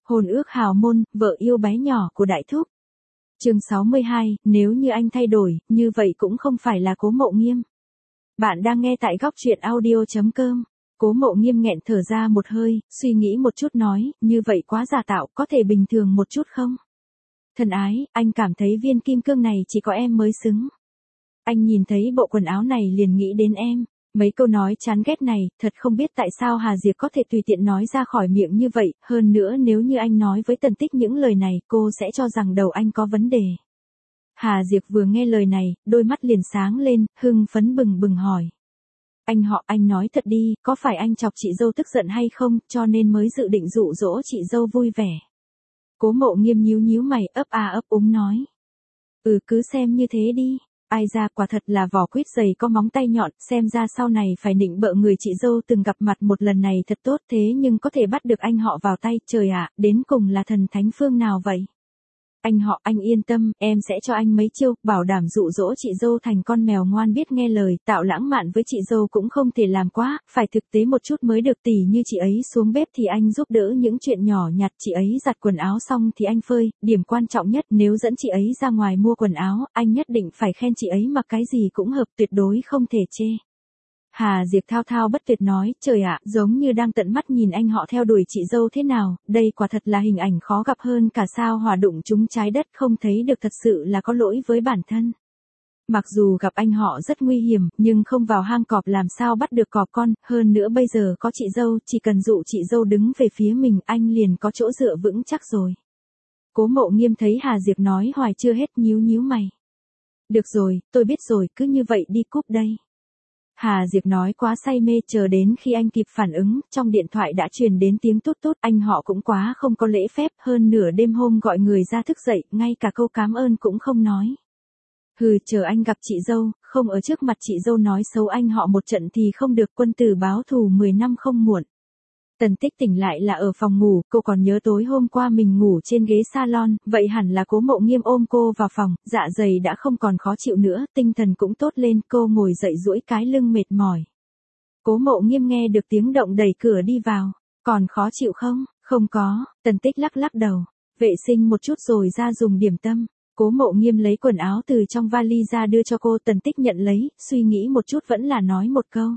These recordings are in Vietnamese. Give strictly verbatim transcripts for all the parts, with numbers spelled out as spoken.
Hôn ước hào môn, vợ yêu bé nhỏ của Đại Thúc. Chương sáu mươi hai, nếu như anh thay đổi, như vậy cũng không phải là Cố Mộ Nghiêm. Bạn đang nghe tại góc truyện audio chấm com. Cố Mộ Nghiêm nghẹn thở ra một hơi, suy nghĩ một chút nói, như vậy quá giả tạo, có thể bình thường một chút không? Thân ái, anh cảm thấy viên kim cương này chỉ có em mới xứng. Anh nhìn thấy bộ quần áo này liền nghĩ đến em. Mấy câu nói chán ghét này, thật không biết tại sao Hà Diệp có thể tùy tiện nói ra khỏi miệng như vậy, hơn nữa nếu như anh nói với Tần Tích những lời này, cô sẽ cho rằng đầu anh có vấn đề. Hà Diệp vừa nghe lời này, đôi mắt liền sáng lên, hưng phấn bừng bừng hỏi. Anh họ, anh nói thật đi, có phải anh chọc chị dâu tức giận hay không, cho nên mới dự định dụ dỗ chị dâu vui vẻ. Cố Mộ Nghiêm nhíu nhíu mày, ấp a ấp úng nói. Ừ, cứ xem như thế đi. Ai ra, quả thật là vỏ quýt dày có móng tay nhọn, xem ra sau này phải nịnh bợ người chị dâu từng gặp mặt một lần này thật tốt, thế nhưng có thể bắt được anh họ vào tay, trời ạ, đến cùng là thần thánh phương nào vậy? Anh họ, anh yên tâm, em sẽ cho anh mấy chiêu, bảo đảm dụ dỗ chị dâu thành con mèo ngoan biết nghe lời, tạo lãng mạn với chị dâu cũng không thể làm quá, phải thực tế một chút mới được, tỉ như chị ấy xuống bếp thì anh giúp đỡ những chuyện nhỏ nhặt, chị ấy giặt quần áo xong thì anh phơi, điểm quan trọng nhất nếu dẫn chị ấy ra ngoài mua quần áo, anh nhất định phải khen chị ấy mặc cái gì cũng hợp, tuyệt đối không thể chê. Hà Diệp thao thao bất tuyệt nói, trời ạ, giống như đang tận mắt nhìn anh họ theo đuổi chị dâu thế nào, đây quả thật là hình ảnh khó gặp hơn cả sao hỏa đụng trúng trái đất, không thấy được thật sự là có lỗi với bản thân. Mặc dù gặp anh họ rất nguy hiểm, nhưng không vào hang cọp làm sao bắt được cọp con, hơn nữa bây giờ có chị dâu, chỉ cần dụ chị dâu đứng về phía mình, anh liền có chỗ dựa vững chắc rồi. Cố Mộ Nghiêm thấy Hà Diệp nói hoài chưa hết, nhíu nhíu mày. Được rồi, tôi biết rồi, cứ như vậy đi, cúp đây. Hà Diệp nói quá say mê, chờ đến khi anh kịp phản ứng, trong điện thoại đã truyền đến tiếng tút tút, anh họ cũng quá không có lễ phép, hơn nửa đêm hôm gọi người ra thức dậy, ngay cả câu cảm ơn cũng không nói. Hừ, chờ anh gặp chị dâu, không ở trước mặt chị dâu nói xấu anh họ một trận thì không được, quân tử báo thù mười năm không muộn. Tần Tích tỉnh lại là ở phòng ngủ, cô còn nhớ tối hôm qua mình ngủ trên ghế salon, vậy hẳn là Cố Mộ Nghiêm ôm cô vào phòng, dạ dày đã không còn khó chịu nữa, tinh thần cũng tốt lên, cô ngồi dậy duỗi cái lưng mệt mỏi. Cố Mộ Nghiêm nghe được tiếng động đẩy cửa đi vào, còn khó chịu không? Không có, Tần Tích lắc lắc đầu, vệ sinh một chút rồi ra dùng điểm tâm. Cố Mộ Nghiêm lấy quần áo từ trong vali ra đưa cho cô, Tần Tích nhận lấy, suy nghĩ một chút vẫn là nói một câu.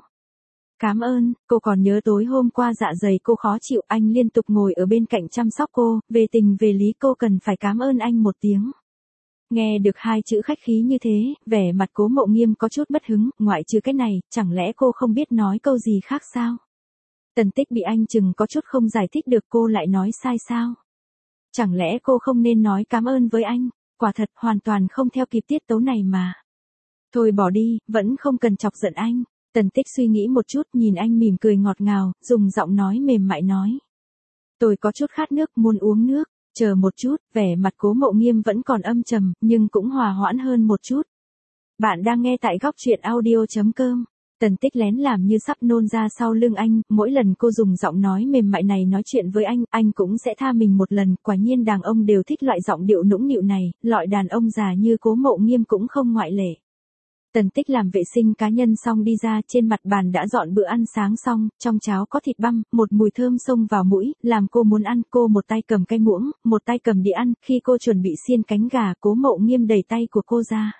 Cảm ơn, cô còn nhớ tối hôm qua dạ dày cô khó chịu, anh liên tục ngồi ở bên cạnh chăm sóc cô, về tình về lý cô cần phải cảm ơn anh một tiếng. Nghe được hai chữ khách khí như thế, vẻ mặt Cố Mộ Nghiêm có chút bất hứng, ngoại trừ cái này, chẳng lẽ cô không biết nói câu gì khác sao? Tần Tích bị anh chừng có chút không giải thích được, cô lại nói sai sao? Chẳng lẽ cô không nên nói cảm ơn với anh? Quả thật hoàn toàn không theo kịp tiết tấu này mà. Thôi bỏ đi, vẫn không cần chọc giận anh. Tần Tích suy nghĩ một chút, nhìn anh mỉm cười ngọt ngào, dùng giọng nói mềm mại nói. Tôi có chút khát nước, muốn uống nước, chờ một chút, vẻ mặt Cố Mộ Nghiêm vẫn còn âm trầm, nhưng cũng hòa hoãn hơn một chút. Bạn đang nghe tại góc truyện audio chấm com. Tần Tích lén làm như sắp nôn ra sau lưng anh, mỗi lần cô dùng giọng nói mềm mại này nói chuyện với anh, anh cũng sẽ tha mình một lần, quả nhiên đàn ông đều thích loại giọng điệu nũng nịu này, loại đàn ông già như Cố Mộ Nghiêm cũng không ngoại lệ. Tần Tích làm vệ sinh cá nhân xong đi ra, trên mặt bàn đã dọn bữa ăn sáng xong, trong cháo có thịt băm, một mùi thơm xông vào mũi, làm cô muốn ăn, cô một tay cầm cái muỗng, một tay cầm đĩa ăn, khi cô chuẩn bị xiên cánh gà, Cố Mộ Nghiêm đẩy tay của cô ra.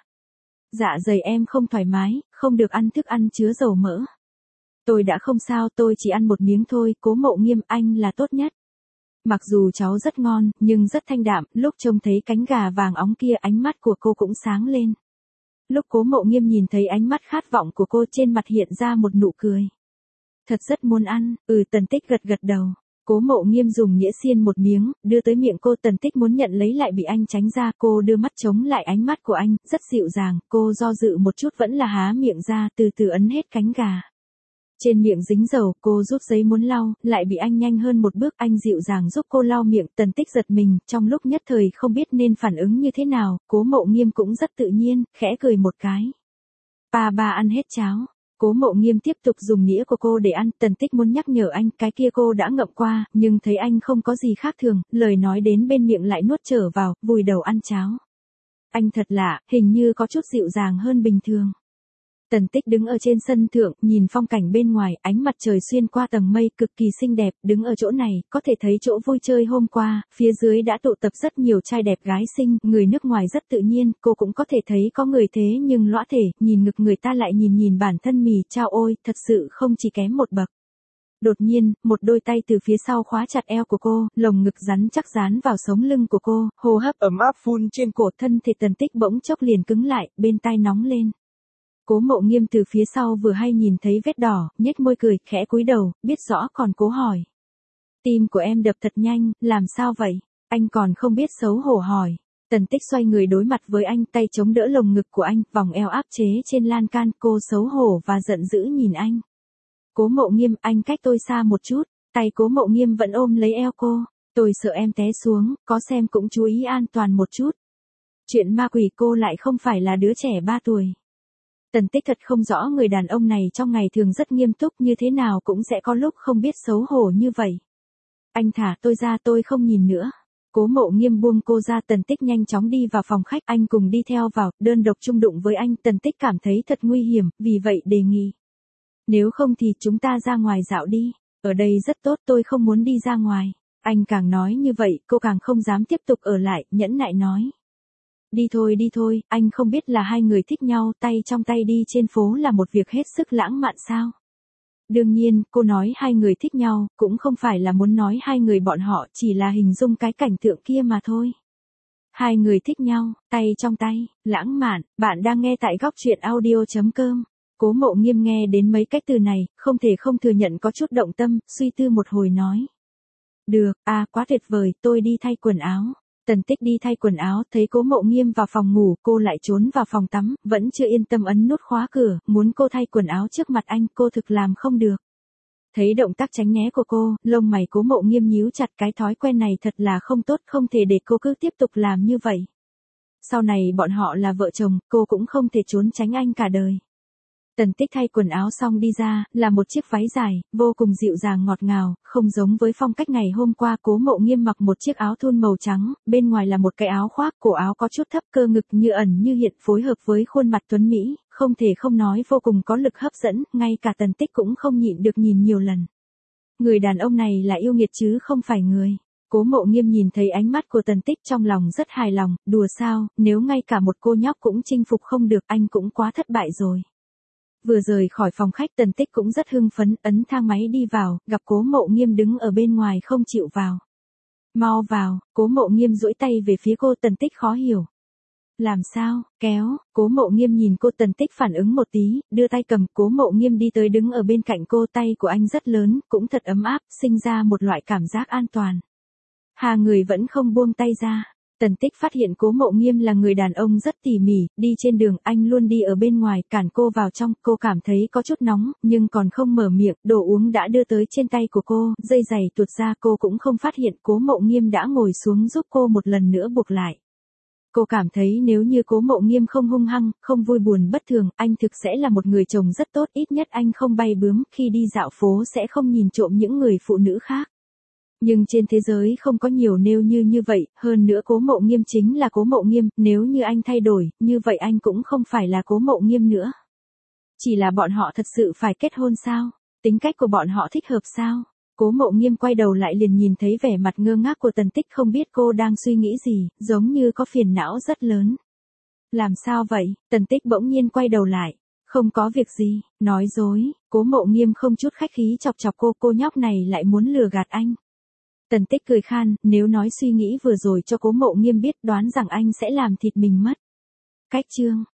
Dạ dày em không thoải mái, không được ăn thức ăn chứa dầu mỡ. Tôi đã không sao, tôi chỉ ăn một miếng thôi, Cố Mộ Nghiêm, anh là tốt nhất. Mặc dù cháu rất ngon, nhưng rất thanh đạm, lúc trông thấy cánh gà vàng óng kia ánh mắt của cô cũng sáng lên. Lúc Cố Mộ Nghiêm nhìn thấy ánh mắt khát vọng của cô, trên mặt hiện ra một nụ cười. Thật rất muốn ăn, ừ, Tần Tích gật gật đầu. Cố Mộ Nghiêm dùng nhĩa xiên một miếng, đưa tới miệng cô, Tần Tích muốn nhận lấy lại bị anh tránh ra, cô đưa mắt chống lại ánh mắt của anh, rất dịu dàng, cô do dự một chút vẫn là há miệng ra, từ từ ấn hết cánh gà. Trên miệng dính dầu, cô rút giấy muốn lau, lại bị anh nhanh hơn một bước, anh dịu dàng giúp cô lau miệng, Tần Tích giật mình, trong lúc nhất thời không biết nên phản ứng như thế nào, Cố Mộ Nghiêm cũng rất tự nhiên, khẽ cười một cái. Ba ba ăn hết cháo. Cố Mộ Nghiêm tiếp tục dùng nĩa của cô để ăn, Tần Tích muốn nhắc nhở anh, cái kia cô đã ngậm qua, nhưng thấy anh không có gì khác thường, lời nói đến bên miệng lại nuốt trở vào, vùi đầu ăn cháo. Anh thật lạ, hình như có chút dịu dàng hơn bình thường. Tần Tích đứng ở trên sân thượng, nhìn phong cảnh bên ngoài, ánh mặt trời xuyên qua tầng mây cực kỳ xinh đẹp, đứng ở chỗ này, có thể thấy chỗ vui chơi hôm qua, phía dưới đã tụ tập rất nhiều trai đẹp gái xinh, người nước ngoài rất tự nhiên, cô cũng có thể thấy có người thế nhưng lõa thể, nhìn ngực người ta lại nhìn nhìn bản thân mì, chao ôi, thật sự không chỉ kém một bậc. Đột nhiên, một đôi tay từ phía sau khóa chặt eo của cô, lồng ngực rắn chắc dán vào sống lưng của cô, hô hấp ấm áp phun trên cổ, thân thể Tần Tích bỗng chốc liền cứng lại, bên tai nóng lên. Cố Mộ Nghiêm từ phía sau vừa hay nhìn thấy vết đỏ, nhếch môi cười, khẽ cúi đầu, biết rõ còn cố hỏi. Tim của em đập thật nhanh, làm sao vậy? Anh còn không biết xấu hổ hỏi. Tần Tích xoay người đối mặt với anh, tay chống đỡ lồng ngực của anh, vòng eo áp chế trên lan can, cô xấu hổ và giận dữ nhìn anh. Cố Mộ Nghiêm, anh cách tôi xa một chút, tay Cố Mộ Nghiêm vẫn ôm lấy eo cô. Tôi sợ em té xuống, có xem cũng chú ý an toàn một chút. Chuyện ma quỷ, cô lại không phải là đứa trẻ ba tuổi. Tần Tích thật không rõ người đàn ông này trong ngày thường rất nghiêm túc, như thế nào cũng sẽ có lúc không biết xấu hổ như vậy. Anh thả tôi ra, tôi không nhìn nữa. Cố Mộ Nghiêm buông cô ra. Tần Tích nhanh chóng đi vào phòng khách, anh cùng đi theo vào, đơn độc chung đụng với anh. Tần Tích cảm thấy thật nguy hiểm, vì vậy đề nghị. Nếu không thì chúng ta ra ngoài dạo đi, ở đây rất tốt, tôi không muốn đi ra ngoài. Anh càng nói như vậy, cô càng không dám tiếp tục ở lại, nhẫn nại nói. Đi thôi đi thôi, anh không biết là hai người thích nhau, tay trong tay đi trên phố là một việc hết sức lãng mạn sao? Đương nhiên, cô nói hai người thích nhau, cũng không phải là muốn nói hai người bọn họ, chỉ là hình dung cái cảnh tượng kia mà thôi. Hai người thích nhau, tay trong tay, lãng mạn, bạn đang nghe tại góc truyện audio chấm com. Cố Mộ Nghiêm nghe đến mấy cách từ này, không thể không thừa nhận có chút động tâm, suy tư một hồi nói. Được, à quá tuyệt vời, tôi đi thay quần áo. Tần Tích đi thay quần áo, thấy Cố Mộ Nghiêm vào phòng ngủ, cô lại trốn vào phòng tắm, vẫn chưa yên tâm ấn nút khóa cửa, muốn cô thay quần áo trước mặt anh, cô thực làm không được. Thấy động tác tránh né của cô, lông mày Cố Mộ Nghiêm nhíu chặt, cái thói quen này thật là không tốt, không thể để cô cứ tiếp tục làm như vậy. Sau này bọn họ là vợ chồng, cô cũng không thể trốn tránh anh cả đời. Tần Tích thay quần áo xong đi ra, là một chiếc váy dài, vô cùng dịu dàng ngọt ngào, không giống với phong cách ngày hôm qua. Cố Mộ Nghiêm mặc một chiếc áo thun màu trắng, bên ngoài là một cái áo khoác, cổ áo có chút thấp, cơ ngực như ẩn như hiện, phối hợp với khuôn mặt tuấn mỹ, không thể không nói vô cùng có lực hấp dẫn, ngay cả Tần Tích cũng không nhịn được nhìn nhiều lần. Người đàn ông này là yêu nghiệt chứ không phải người. Cố Mộ Nghiêm nhìn thấy ánh mắt của Tần Tích trong lòng rất hài lòng, đùa sao, nếu ngay cả một cô nhóc cũng chinh phục không được, anh cũng quá thất bại rồi. Vừa rời khỏi phòng khách, Tần Tích cũng rất hưng phấn, ấn thang máy đi vào, gặp Cố Mộ Nghiêm đứng ở bên ngoài không chịu vào. Mau vào, Cố Mộ Nghiêm duỗi tay về phía cô. Tần Tích khó hiểu. Làm sao, kéo, Cố Mộ Nghiêm nhìn cô. Tần Tích phản ứng một tí, đưa tay cầm. Cố Mộ Nghiêm đi tới đứng ở bên cạnh cô, tay của anh rất lớn, cũng thật ấm áp, sinh ra một loại cảm giác an toàn. Hà người vẫn không buông tay ra. Tần Tích phát hiện Cố Mộ Nghiêm là người đàn ông rất tỉ mỉ, đi trên đường anh luôn đi ở bên ngoài, cản cô vào trong, cô cảm thấy có chút nóng, nhưng còn không mở miệng, đồ uống đã đưa tới trên tay của cô, dây giày tuột ra, cô cũng không phát hiện. Cố Mộ Nghiêm đã ngồi xuống giúp cô một lần nữa buộc lại. Cô cảm thấy nếu như Cố Mộ Nghiêm không hung hăng, không vui buồn bất thường, anh thực sẽ là một người chồng rất tốt, ít nhất anh không bay bướm, khi đi dạo phố sẽ không nhìn trộm những người phụ nữ khác. Nhưng trên thế giới không có nhiều nêu như như vậy, hơn nữa Cố Mộ Nghiêm chính là Cố Mộ Nghiêm, nếu như anh thay đổi, như vậy anh cũng không phải là Cố Mộ Nghiêm nữa. Chỉ là bọn họ thật sự phải kết hôn sao? Tính cách của bọn họ thích hợp sao? Cố Mộ Nghiêm quay đầu lại liền nhìn thấy vẻ mặt ngơ ngác của Tần Tích, không biết cô đang suy nghĩ gì, giống như có phiền não rất lớn. Làm sao vậy? Tần Tích bỗng nhiên quay đầu lại. Không có việc gì, nói dối. Cố Mộ Nghiêm không chút khách khí chọc chọc cô, cô nhóc này lại muốn lừa gạt anh. Tần Tích cười khan, nếu nói suy nghĩ vừa rồi cho Cố Mộ Nghiêm biết, đoán rằng anh sẽ làm thịt mình mất. Cách chương